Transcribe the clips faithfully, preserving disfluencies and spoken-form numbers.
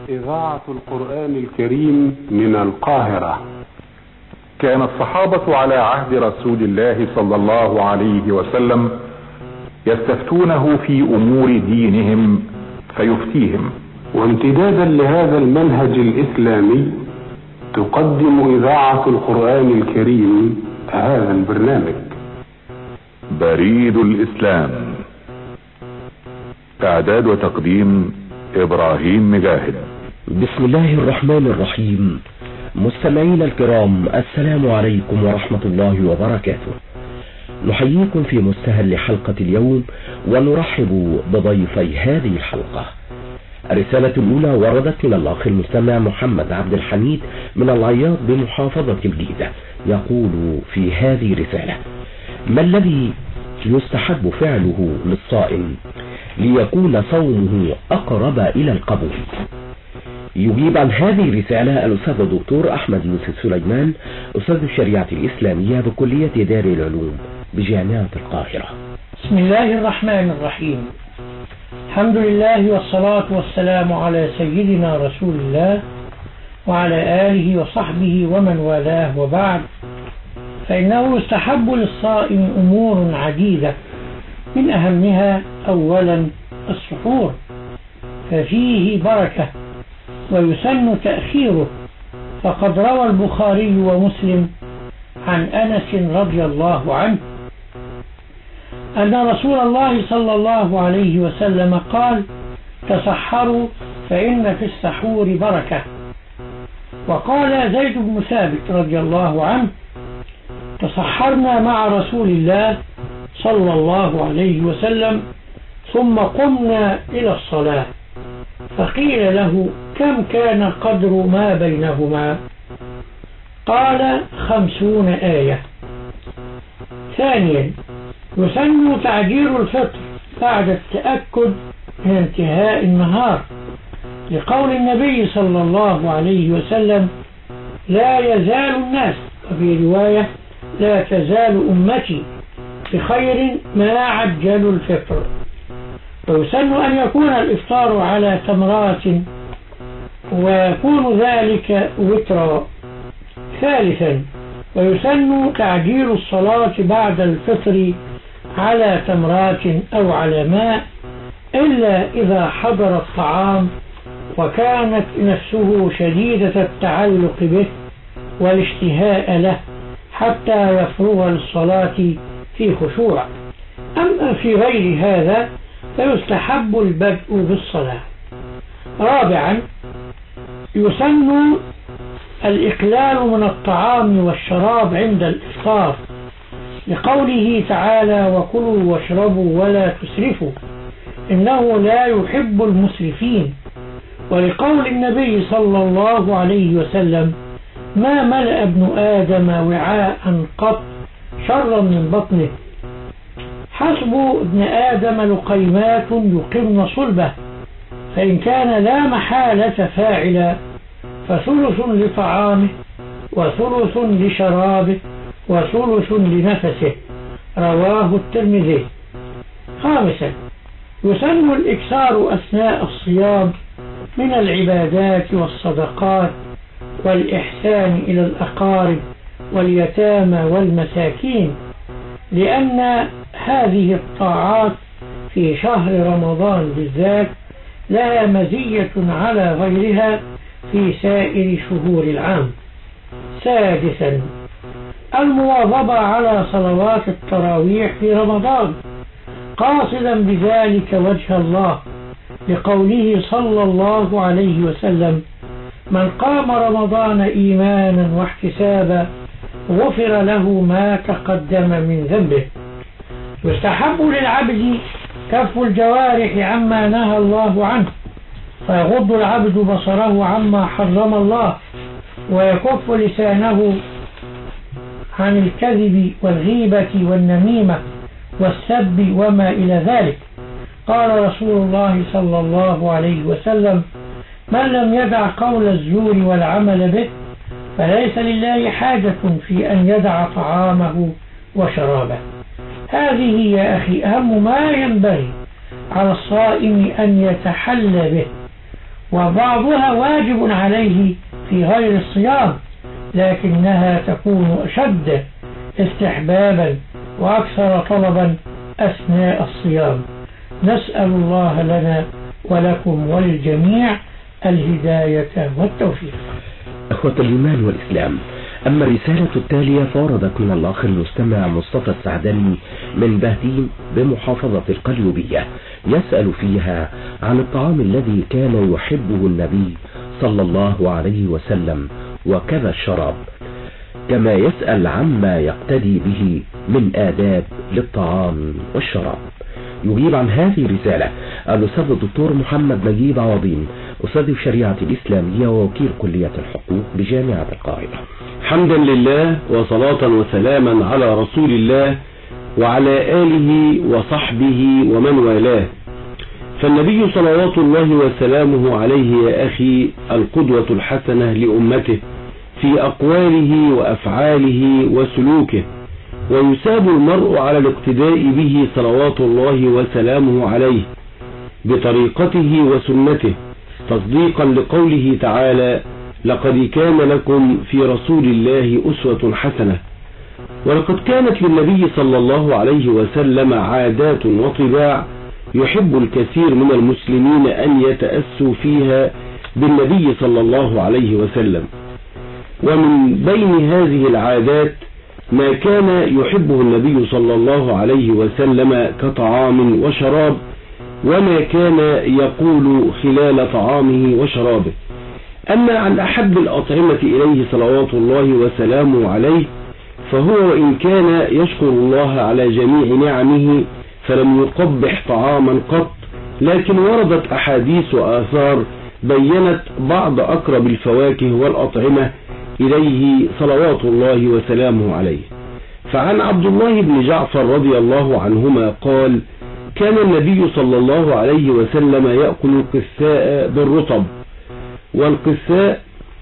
إذاعة القرآن الكريم من القاهرة. كان الصحابة على عهد رسول الله صلى الله عليه وسلم يستفتونه في أمور دينهم فيفتيهم، وامتدادا لهذا المنهج الإسلامي تقدم إذاعة القرآن الكريم هذا البرنامج. بريد الإسلام، إعداد وتقديم إبراهيم مجاهد. بسم الله الرحمن الرحيم. مستمعينا الكرام، السلام عليكم ورحمة الله وبركاته. نحييكم في مستهل حلقة اليوم ونرحب بضيفي هذه الحلقة. الرسالة الأولى وردت من الأخ المستمع محمد عبد الحميد من العياط بمحافظة الجيزة، يقول في هذه الرسالة: ما الذي يستحب فعله للصائم ليكون صومه أقرب إلى القبول؟ يجيب عن هذه الرسالة الأستاذ الدكتور أحمد يوسف سليمان، أستاذ الشريعة الإسلامية بكلية دار العلوم بجامعة القاهرة. بسم الله الرحمن الرحيم. الحمد لله والصلاة والسلام على سيدنا رسول الله وعلى آله وصحبه ومن والاه، وبعد، فإنه يستحب للصائم أمور عديدة، من أهمها أولا السحور، ففيه بركة ويسن تأخيره، فقد روى البخاري ومسلم عن أنس رضي الله عنه أن رسول الله صلى الله عليه وسلم قال: تسحروا فإن في السحور بركة. وقال زيد بن ثابت رضي الله عنه: تسحرنا مع رسول الله صلى الله عليه وسلم ثم قمنا إلى الصلاة، فقيل له: كم كان قدر ما بينهما؟ قال: خمسون آية. ثانيا، يسن تعجيل الفطر بعد التأكد من انتهاء النهار، لقول النبي صلى الله عليه وسلم: لا يزال الناس، وفي رواية: لا تزال أمتي بخير ما عجلوا الفطر. ويسن أن يكون الإفطار على تمرات ويكون ذلك وترا. ثالثا، ويسن تعجيل الصلاة بعد الفطر على تمرات أو على ماء، إلا إذا حضر الطعام وكانت نفسه شديدة التعلق به والاشتهاء له حتى يفرغ للصلاة في خشوع. أما في غير هذا فيستحب البدء بالصلاة. رابعا، يسن الإقلال من الطعام والشراب عند الإفطار، لقوله تعالى: وكلوا واشربوا ولا تسرفوا إنه لا يحب المسرفين، ولقول النبي صلى الله عليه وسلم: ما ملأ ابن آدم وعاء قط شرا من بطنه، حسب ابن آدم لقيمات يقمن صلبه، فإن كان لا محالة فاعلا فثلث لطعامه وثلث لشرابه وثلث لنفسه، رواه الترمذي. خامسا، يسن الإكثار أثناء الصيام من العبادات والصدقات والإحسان إلى الأقارب واليتامى والمساكين، لأن هذه الطاعات في شهر رمضان بالذات لها مزية على غيرها في سائر شهور العام. سادسا، المواظبة على صلوات التراويح في رمضان، قاصدا بذلك وجه الله، لقوله صلى الله عليه وسلم: من قام رمضان إيمانا واحتسابا غفر له ما تقدم من ذنبه. يستحب للعبد كف الجوارح عما نهى الله عنه، فيغض العبد بصره عما حرم الله، ويكف لسانه عن الكذب والغيبة والنميمة والسب وما إلى ذلك. قال رسول الله صلى الله عليه وسلم: من لم يدع قول الزور والعمل به فليس لله حاجة في أن يدع طعامه وشرابه. هذه يا أخي أهم ما ينبغي على الصائم أن يتحلى به، وبعضها واجب عليه في غير الصيام، لكنها تكون أشد استحبابا وأكثر طلبا أثناء الصيام. نسأل الله لنا ولكم وللجميع الهداية والتوفيق. أخوة الإيمان والإسلام، أما الرسالة التالية فوردت من الأخ المستمع مصطفى السعدني من بهديم بمحافظة القليوبية، يسأل فيها عن الطعام الذي كان يحبه النبي صلى الله عليه وسلم وكذا الشراب، كما يسأل عما يقتدي به من آداب للطعام والشراب. يجيب عن هذه الرسالة الأستاذ الدكتور محمد نجيب عوضين، أستاذ الشريعة الإسلامية ووكيل كلية الحقوق بجامعة القاهرة. حمدا لله وصلاة وسلاما على رسول الله وعلى آله وصحبه ومن والاه. فالنبي صلوات الله وسلامه عليه يا أخي القدوة الحسنة لأمته في أقواله وأفعاله وسلوكه، ويساب المرء على الاقتداء به صلوات الله وسلامه عليه بطريقته وسنته، تصديقا لقوله تعالى: لقد كان لكم في رسول الله أسوة حسنة. ولقد كانت للنبي صلى الله عليه وسلم عادات وطباع يحب الكثير من المسلمين أن يتأسوا فيها بالنبي صلى الله عليه وسلم. ومن بين هذه العادات ما كان يحبه النبي صلى الله عليه وسلم كطعام وشراب، وما كان يقول خلال طعامه وشرابه. أما عن أحب الأطعمة إليه صلوات الله وسلامه عليه، فهو وإن كان يشكر الله على جميع نعمه فلم يقبح طعاما قط، لكن وردت أحاديث وآثار بينت بعض أقرب الفواكه والأطعمة إليه صلوات الله وسلامه عليه. فعن عبد الله بن جعفر رضي الله عنهما قال: كان النبي صلى الله عليه وسلم يأكل القثاء بالرطب. والقثاء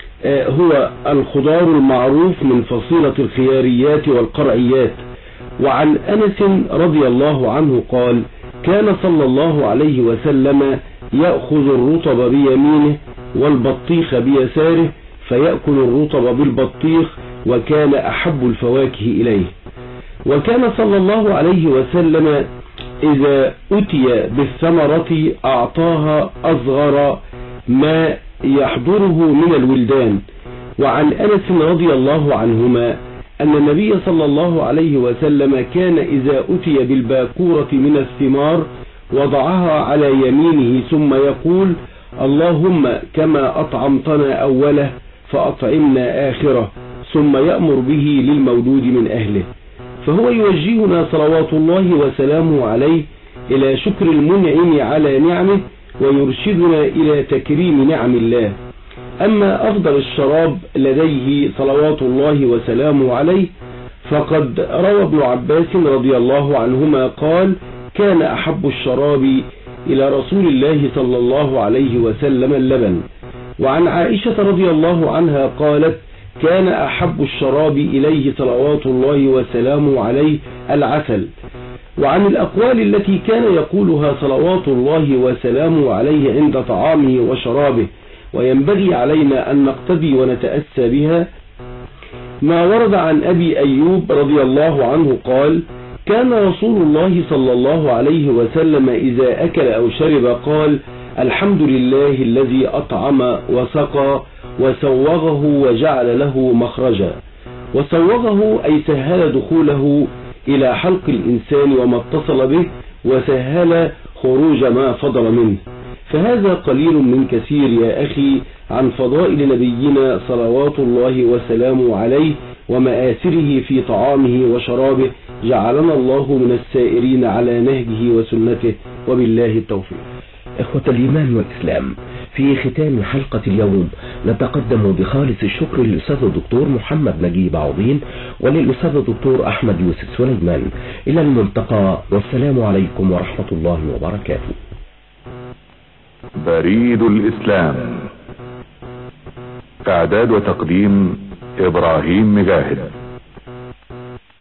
هو الخضار المعروف من فصيلة الخياريات والقرعيات. وعن أنس رضي الله عنه قال: كان صلى الله عليه وسلم يأخذ الرطب بيمينه والبطيخ بيساره، فيأكل الرطب بالبطيخ، وكان أحب الفواكه إليه. وكان صلى الله عليه وسلم إذا أتي بالثمرة أعطاها أصغر ما يحضره من الولدان. وعن أنس رضي الله عنهما أن النبي صلى الله عليه وسلم كان إذا أتي بالباكورة من الثمار وضعها على يمينه ثم يقول: اللهم كما أطعمتنا أوله فأطعمنا آخره، ثم يأمر به للمولود من أهله. فهو يوجهنا صلوات الله وسلامه عليه إلى شكر المنعم على نعمه، ويرشدنا إلى تكريم نعم الله. أما أفضل الشراب لديه صلوات الله وسلامه عليه، فقد روى ابن عباس رضي الله عنهما قال: كان أحب الشراب إلى رسول الله صلى الله عليه وسلم اللبن. وعن عائشة رضي الله عنها قالت: كان أحب الشراب إليه صلوات الله وسلامه عليه العسل. وعن الأقوال التي كان يقولها صلوات الله وسلامه عليه عند طعامه وشرابه وينبغي علينا أن نقتدي ونتأسى بها، ما ورد عن أبي أيوب رضي الله عنه قال: كان رسول الله صلى الله عليه وسلم إذا أكل أو شرب قال: الحمد لله الذي أطعم وسقى وسوغه وجعل له مخرجا. وسوغه أي سهل دخوله إلى حلق الإنسان وما اتصل به، وسهل خروج ما فضل منه. فهذا قليل من كثير يا أخي عن فضائل نبينا صلوات الله وسلامه عليه ومآثره في طعامه وشرابه. جعلنا الله من السائرين على نهجه وسنته، وبالله التوفيق. إخوة الإيمان والإسلام، في ختام حلقة اليوم نتقدم بخالص الشكر للأستاذ الدكتور محمد نجيب عوضين وللأستاذ الدكتور أحمد يوسف سليمان. إلى الملتقى، والسلام عليكم ورحمة الله وبركاته. بريد الإسلام، إعداد وتقديم إبراهيم مجاهد.